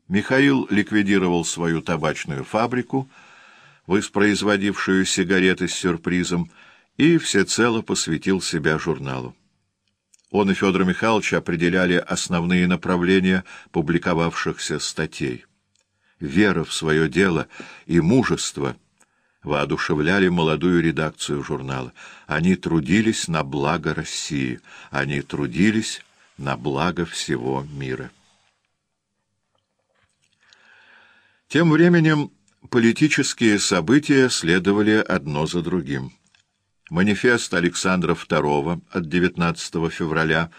Михаил ликвидировал свою табачную фабрику, воспроизводившую сигареты с сюрпризом, и всецело посвятил себя журналу. Он и Федор Михайлович определяли основные направления публиковавшихся статей. Вера в свое дело и мужество воодушевляли молодую редакцию журнала. Они трудились на благо России, они трудились на благо всего мира. Тем временем политические события следовали одно за другим. Манифест Александра II от 19 февраля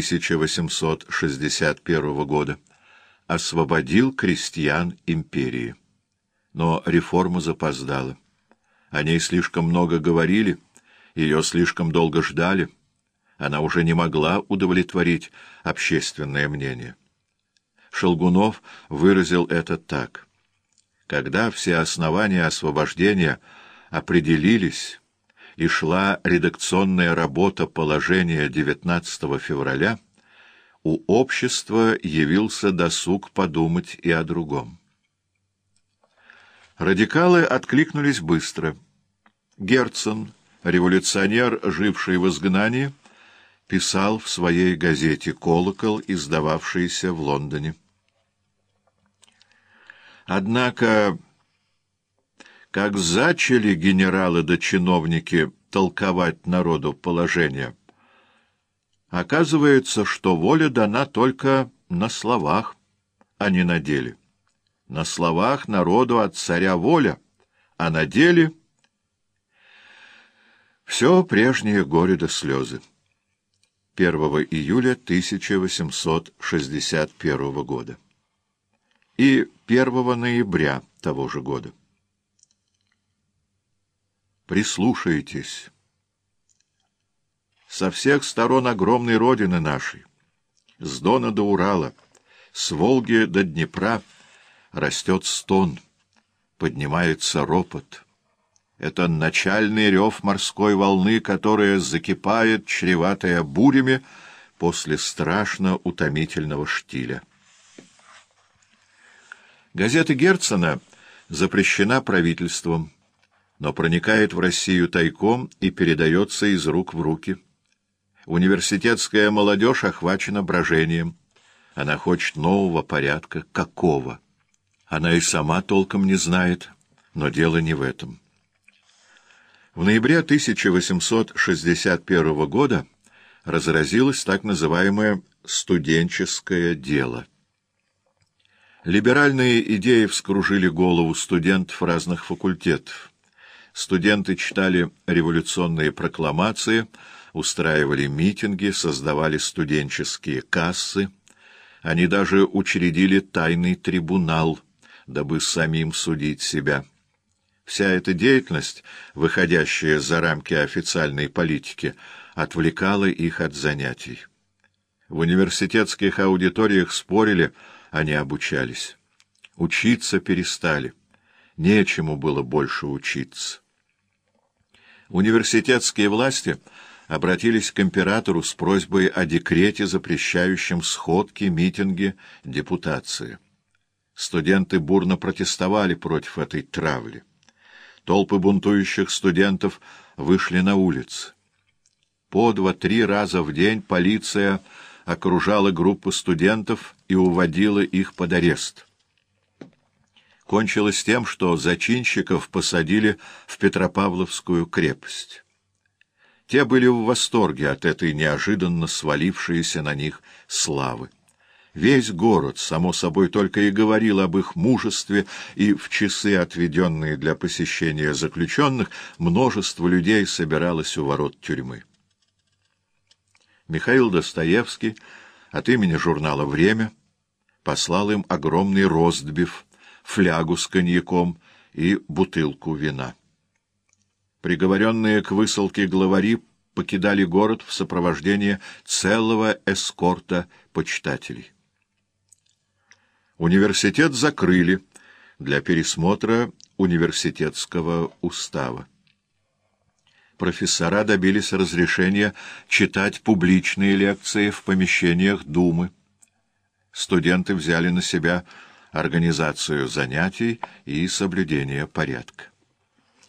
1861 года освободил крестьян империи. Но реформа запоздала. О ней слишком много говорили, ее слишком долго ждали. Она уже не могла удовлетворить общественное мнение. Шелгунов выразил это так: когда все основания освобождения определились и шла редакционная работа положения 19 февраля, у общества явился досуг подумать и о другом. Радикалы откликнулись быстро. Герцен, революционер, живший в изгнании, писал в своей газете «Колокол», издававшейся в Лондоне: «Однако, как зачали генералы да чиновники толковать народу положение, оказывается, что воля дана только на словах, а не на деле. На словах народу от царя воля, а на деле все прежнее горе да слезы». 1 июля 1861 года. И 1 ноября того же года. Прислушайтесь. Со всех сторон огромной родины нашей, с Дона до Урала, с Волги до Днепра, растет стон, поднимается ропот. Это начальный рев морской волны, которая закипает, чреватая бурями, после страшно утомительного штиля. Газета Герцена запрещена правительством, но проникает в Россию тайком и передается из рук в руки. Университетская молодежь охвачена брожением. Она хочет нового порядка. Какого? Она и сама толком не знает, но дело не в этом. В ноябре 1861 года разразилось так называемое «студенческое дело». Либеральные идеи вскружили голову студентов разных факультетов. Студенты читали революционные прокламации, устраивали митинги, создавали студенческие кассы. Они даже учредили тайный трибунал, дабы самим судить себя. Вся эта деятельность, выходящая за рамки официальной политики, отвлекала их от занятий. В университетских аудиториях спорили, а не обучались. Учиться перестали. Нечему было больше учиться. Университетские власти обратились к императору с просьбой о декрете, запрещающем сходки, митинги, депутации. Студенты бурно протестовали против этой травли. Толпы бунтующих студентов вышли на улицы. По 2-3 раза в день полиция окружала группы студентов и уводила их под арест. Кончилось тем, что зачинщиков посадили в Петропавловскую крепость. Те были в восторге от этой неожиданно свалившейся на них славы. Весь город, само собой, только и говорил об их мужестве, и в часы, отведенные для посещения заключенных, множество людей собиралось у ворот тюрьмы. Михаил Достоевский от имени журнала «Время» послал им огромный ростбиф, флягу с коньяком и бутылку вина. Приговоренные к высылке главари покидали город в сопровождении целого эскорта почитателей. Университет закрыли для пересмотра университетского устава. Профессора добились разрешения читать публичные лекции в помещениях Думы. Студенты взяли на себя организацию занятий и соблюдение порядка.